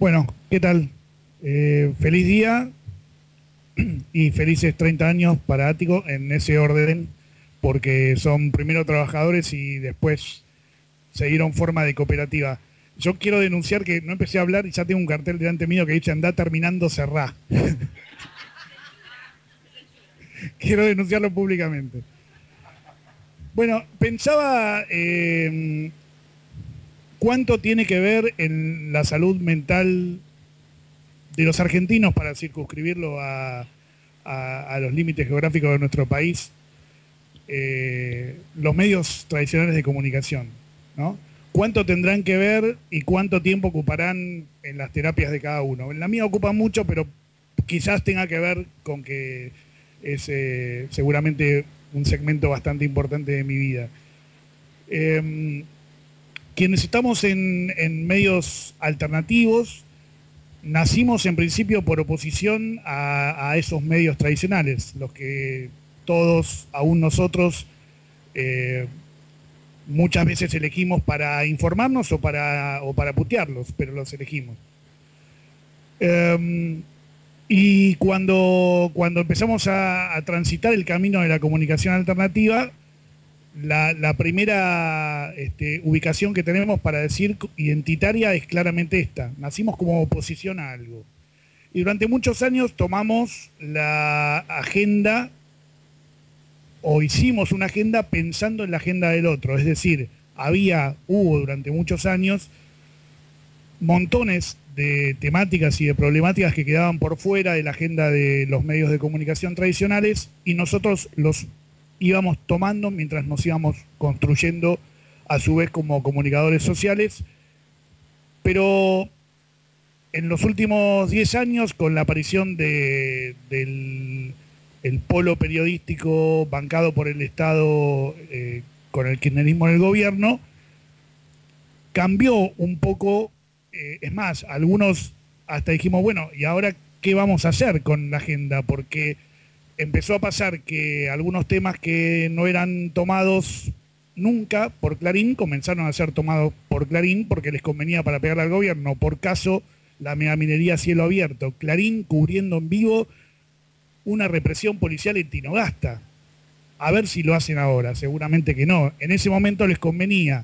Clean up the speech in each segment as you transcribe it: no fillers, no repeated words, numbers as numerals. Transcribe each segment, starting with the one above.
Bueno, ¿qué tal? Feliz día y felices 30 años para Ático en ese orden, porque son primero trabajadores y después siguieron forma de cooperativa. Yo quiero denunciar que no empecé a hablar y ya tengo un cartel delante mío que dice andá terminando, cerrá. Quiero denunciarlo públicamente. Bueno, pensaba cuánto tiene que ver en la salud mental de los argentinos para circunscribirlo a los límites geográficos de nuestro país, los medios tradicionales de comunicación, ¿no? ¿Cuánto tendrán que ver y cuánto tiempo ocuparán en las terapias de cada uno? En la mía ocupa mucho, pero quizás tenga que ver con que es seguramente un segmento bastante importante de mi vida. Quienes estamos en medios alternativos, nacimos en principio por oposición a esos medios tradicionales, los que todos, aún nosotros, muchas veces elegimos para informarnos o para putearlos, pero los elegimos. Y cuando empezamos a transitar el camino de la comunicación alternativa, la primera ubicación que tenemos para decir identitaria es claramente esta. Nacimos como oposición a algo. Y durante muchos años tomamos la agenda o hicimos una agenda pensando en la agenda del otro. Es decir, hubo durante muchos años montones de temáticas y de problemáticas que quedaban por fuera de la agenda de los medios de comunicación tradicionales y nosotros los íbamos tomando mientras nos íbamos construyendo a su vez como comunicadores sociales. Pero en los últimos 10 años, con la aparición del polo periodístico bancado por el Estado, con el kirchnerismo en el gobierno, cambió un poco. Es más, algunos hasta dijimos, bueno, ¿y ahora qué vamos a hacer con la agenda? Porque empezó a pasar que algunos temas que no eran tomados nunca por Clarín comenzaron a ser tomados por Clarín porque les convenía para pegarle al gobierno. Por caso, la megaminería a cielo abierto. Clarín cubriendo en vivo una represión policial en Tinogasta. A ver si lo hacen ahora, seguramente que no. En ese momento les convenía.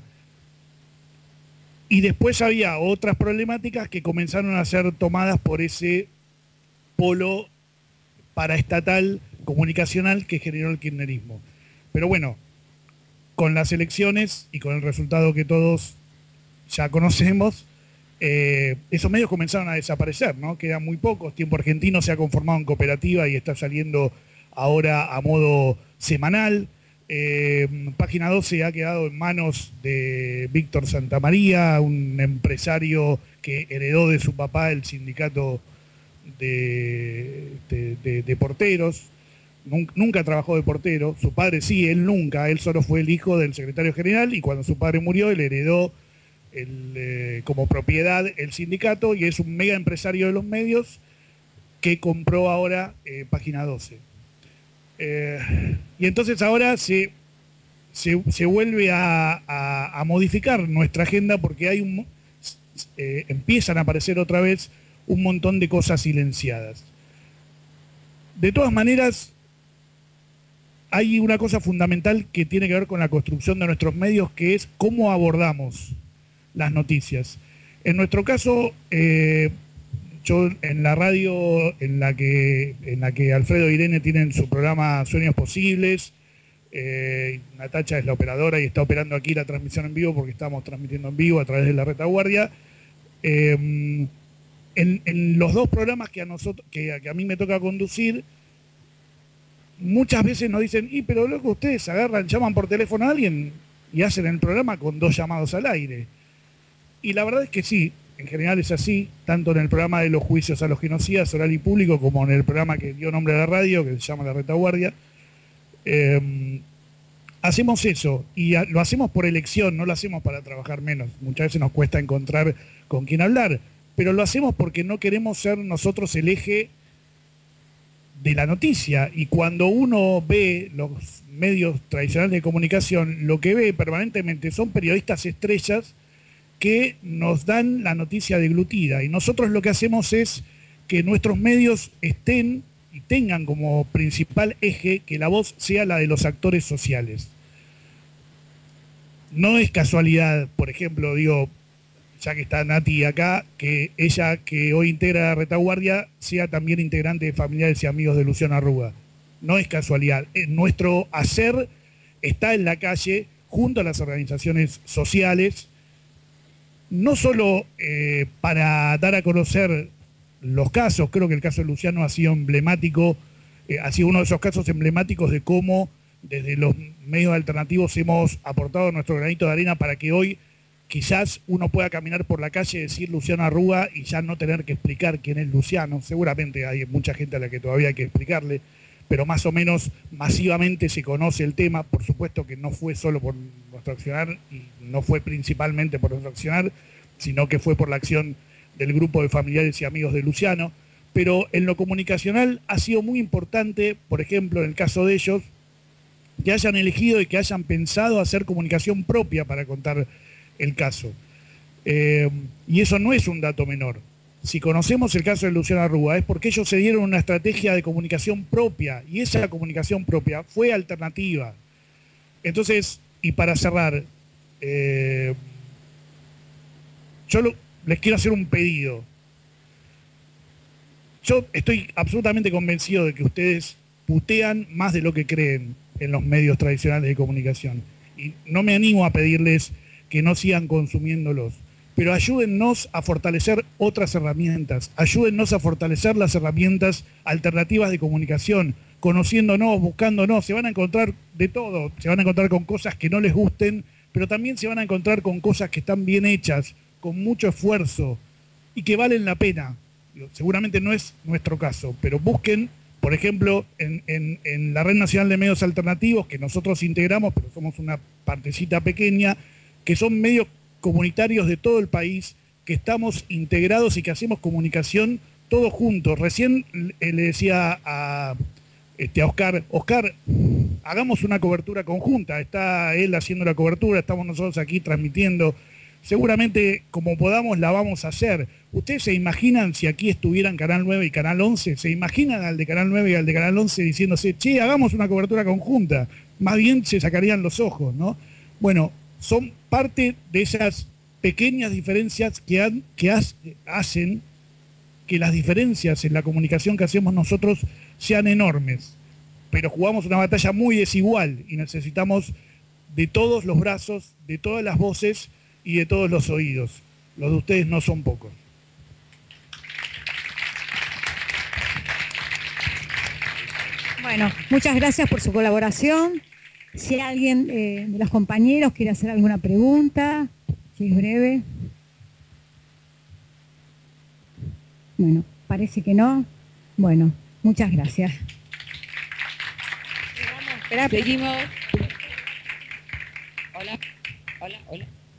Y después había otras problemáticas que comenzaron a ser tomadas por ese polo paraestatal comunicacional que generó el kirchnerismo. Pero bueno, con las elecciones y con el resultado que todos ya conocemos, esos medios comenzaron a desaparecer, ¿no? Quedan muy pocos. Tiempo Argentino se ha conformado en cooperativa y está saliendo ahora a modo semanal. Página 12 ha quedado en manos de Víctor Santamaría, un empresario que heredó de su papá el sindicato de porteros. Nunca trabajó de portero, su padre sí, él nunca, él solo fue el hijo del secretario general y cuando su padre murió él heredó como propiedad el sindicato y es un mega empresario de los medios que compró ahora Página 12. Y entonces ahora se vuelve a modificar nuestra agenda porque empiezan a aparecer otra vez un montón de cosas silenciadas. De todas maneras, hay una cosa fundamental que tiene que ver con la construcción de nuestros medios, que es cómo abordamos las noticias. En nuestro caso, yo en la radio en la que Alfredo e Irene tienen su programa Sueños Posibles, Natacha es la operadora y está operando aquí la transmisión en vivo porque estamos transmitiendo en vivo a través de la retaguardia. En los dos programas que a mí me toca conducir, muchas veces nos dicen, pero loco, ustedes llaman por teléfono a alguien y hacen el programa con 2 llamados al aire. Y la verdad es que sí, en general es así, tanto en el programa de los juicios a los genocidas, oral y público, como en el programa que dio nombre a la radio, que se llama La Retaguardia. Hacemos eso, y lo hacemos por elección, no lo hacemos para trabajar menos. Muchas veces nos cuesta encontrar con quién hablar, pero lo hacemos porque no queremos ser nosotros el eje de la noticia. Y cuando uno ve los medios tradicionales de comunicación, lo que ve permanentemente son periodistas estrellas que nos dan la noticia deglutida. Y nosotros lo que hacemos es que nuestros medios estén y tengan como principal eje que la voz sea la de los actores sociales. No es casualidad, por ejemplo, digo, ya que está Nati acá, que ella que hoy integra la retaguardia sea también integrante de Familiares y Amigos de Luciano Arruga. No es casualidad. Nuestro hacer está en la calle junto a las organizaciones sociales, no solo para dar a conocer los casos. Creo que el caso de Luciano ha sido emblemático, ha sido uno de esos casos emblemáticos de cómo desde los medios alternativos hemos aportado nuestro granito de arena para que hoy quizás uno pueda caminar por la calle y decir Luciano Arruga y ya no tener que explicar quién es Luciano. Seguramente hay mucha gente a la que todavía hay que explicarle, pero más o menos masivamente se conoce el tema. Por supuesto que no fue solo por nuestro accionar y no fue principalmente por nuestro accionar, sino que fue por la acción del grupo de Familiares y Amigos de Luciano. Pero en lo comunicacional ha sido muy importante, por ejemplo, en el caso de ellos, que hayan elegido y que hayan pensado hacer comunicación propia para contar el caso. Y eso no es un dato menor. Si conocemos el caso de Luciano Arruga es porque ellos se dieron una estrategia de comunicación propia y esa comunicación propia fue alternativa. Entonces, y para cerrar, les quiero hacer un pedido. Yo estoy absolutamente convencido de que ustedes putean más de lo que creen en los medios tradicionales de comunicación. Y no me animo a pedirles que no sigan consumiéndolos, pero ayúdennos a fortalecer otras herramientas, ayúdennos a fortalecer las herramientas alternativas de comunicación, conociéndonos, buscándonos. Se van a encontrar de todo, se van a encontrar con cosas que no les gusten, pero también se van a encontrar con cosas que están bien hechas, con mucho esfuerzo y que valen la pena. Seguramente no es nuestro caso, pero busquen, por ejemplo, en la Red Nacional de Medios Alternativos, que nosotros integramos, pero somos una partecita pequeña, que son medios comunitarios de todo el país, que estamos integrados y que hacemos comunicación todos juntos. Recién le decía a Oscar, hagamos una cobertura conjunta. Está él haciendo la cobertura, estamos nosotros aquí transmitiendo. Seguramente, como podamos, la vamos a hacer. ¿Ustedes se imaginan si aquí estuvieran Canal 9 y Canal 11? ¿Se imaginan al de Canal 9 y al de Canal 11 diciéndose, che, hagamos una cobertura conjunta? Más bien se sacarían los ojos, ¿no? Bueno, son parte de esas pequeñas diferencias que hacen que las diferencias en la comunicación que hacemos nosotros sean enormes. Pero jugamos una batalla muy desigual y necesitamos de todos los brazos, de todas las voces y de todos los oídos. Los de ustedes no son pocos. Bueno, muchas gracias por su colaboración. Si alguien de los compañeros quiere hacer alguna pregunta, si es breve. Bueno, parece que no. Bueno, muchas gracias. Seguimos. Hola, hola, hola.